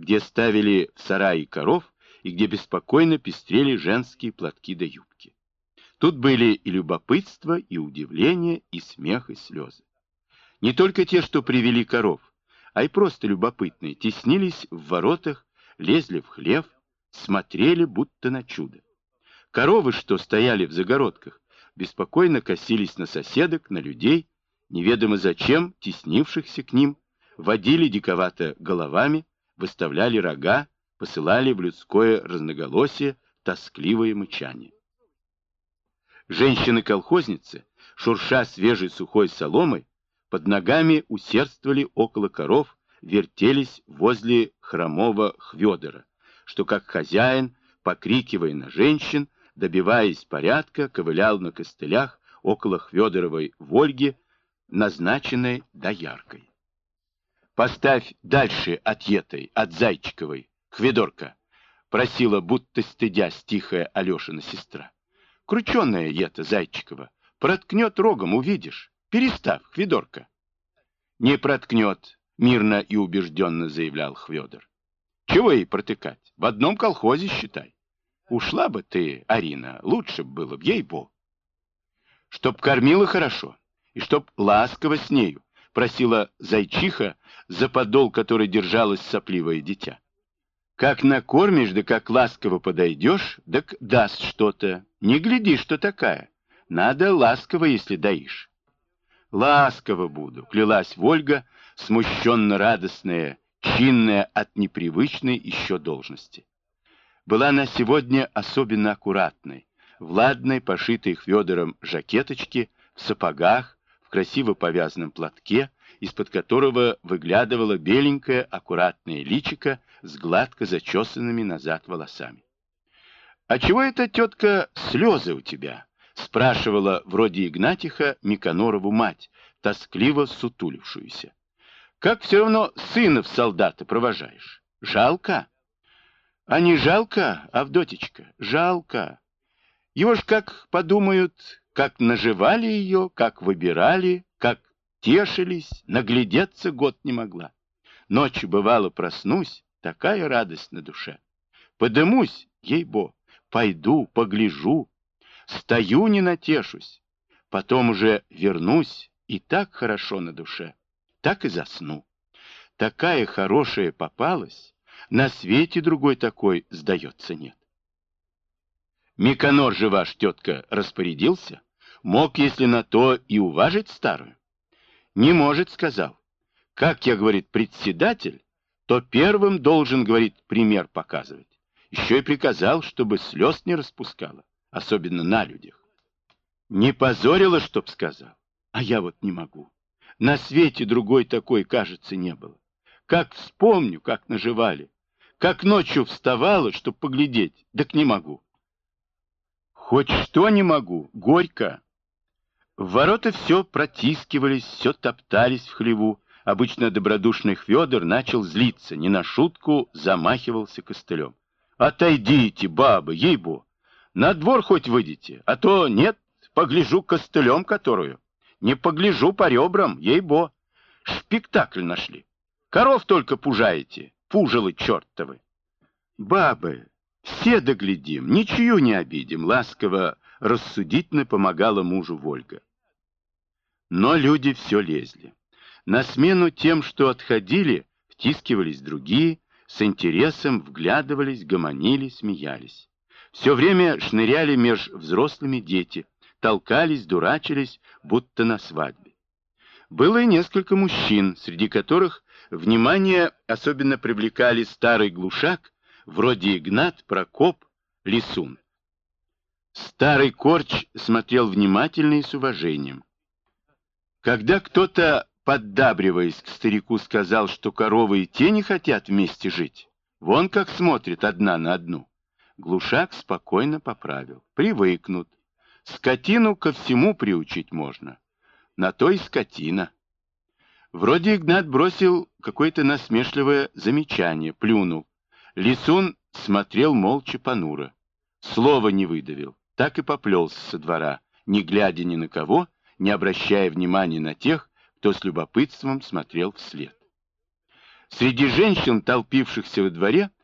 где ставили в сарае коров и где беспокойно пестрели женские платки да юбки. Тут были и любопытство, и удивление, и смех, и слезы. Не только те, что привели коров, а и просто любопытные, теснились в воротах, лезли в хлев, смотрели будто на чудо. Коровы, что стояли в загородках, беспокойно косились на соседок, на людей, неведомо зачем, теснившихся к ним, водили диковато головами, выставляли рога, посылали в людское разноголосие тоскливое мычание. Женщины-колхозницы, шурша свежей сухой соломой, под ногами усердствовали около коров, вертелись возле хромого Хвёдора, что как хозяин, покрикивая на женщин, добиваясь порядка, ковылял на костылях около Хвёдоровой Вольги, назначенной дояркой. «Поставь дальше от этой, от Зайчиковой, Хведорка», просила, будто стыдясь, тихая Алешина сестра. «Крученая эта Зайчикова, проткнет рогом, увидишь. Переставь, Хведорка». «Не проткнет», — мирно и убежденно заявлял Хвёдор. «Чего ей протыкать? В одном колхозе, считай. Ушла бы ты, Арина, лучше бы было, ей-богу. Чтоб кормила хорошо, и чтоб ласково с нею», — просила Зайчиха, за подол которой держалось сопливое дитя. «Как накормишь, да как ласково подойдешь, так даст что-то. Не гляди, что такая. Надо ласково, если доишь». «Ласково буду», — клялась Вольга, смущенно радостная, чинная от непривычной еще должности. Была она сегодня особенно аккуратной, в ладной, пошитой Хвёдором жакеточке, в сапогах, в красиво повязанном платке, из-под которого выглядывало беленькое, аккуратное личико с гладко зачесанными назад волосами. «А чего это, тетка, слезы у тебя?» — спрашивала вроде Игнатиха Миконорову мать, тоскливо сутулившуюся. «Как все равно сына в солдата провожаешь? Жалко?» «А не жалко, Авдотечка, жалко. Его ж как подумают, как наживали ее, как выбирали, как тешились, наглядеться год не могла. Ночью, бывало, проснусь, такая радость на душе. Подымусь, ей-бо, пойду, погляжу, стою, не натешусь. Потом уже вернусь, и так хорошо на душе, так и засну. Такая хорошая попалась, на свете другой такой, сдается, нет». «Миконор же ваш, тетка, распорядился? Мог, если на то, и уважить старую?» «Не может, — сказал. Как я, говорит, председатель, то первым должен, говорит, пример показывать. Еще и приказал, чтобы слез не распускала, особенно на людях. Не позорила, чтоб сказал. А я вот не могу. На свете другой такой, кажется, не было. Как вспомню, как наживали, как ночью вставала, чтоб поглядеть, так не могу. Хоть что не могу, горько». В ворота все протискивались, все топтались в хлеву. Обычно добродушный Хвёдор начал злиться, не на шутку замахивался костылем. «Отойдите, бабы, ей-бо! На двор хоть выйдите, а то нет, погляжу костылем которую. Не погляжу по ребрам, ей-бо! Спектакль нашли. Коров только пужаете, пужалы чертовы!» «Бабы, все доглядим, ничью не обидим», — ласково, рассудительно помогала мужу Вольга. Но люди все лезли. На смену тем, что отходили, втискивались другие, с интересом вглядывались, гомонили, смеялись. Все время шныряли меж взрослыми дети, толкались, дурачились, будто на свадьбе. Было и несколько мужчин, среди которых внимание особенно привлекали старый глушак, вроде Игнат, Прокоп, Лисун. Старый корч смотрел внимательно и с уважением. Когда кто-то, поддабриваясь к старику, сказал, что коровы и те не хотят вместе жить, вон как смотрят одна на одну, глушак спокойно поправил. Привыкнут. Скотину ко всему приучить можно. На то и скотина. Вроде Игнат бросил какое-то насмешливое замечание, плюнул. Лисун смотрел молча понуро. Слова не выдавил, так и поплелся со двора, не глядя ни на кого, не обращая внимания на тех, кто с любопытством смотрел вслед. Среди женщин, толпившихся во дворе,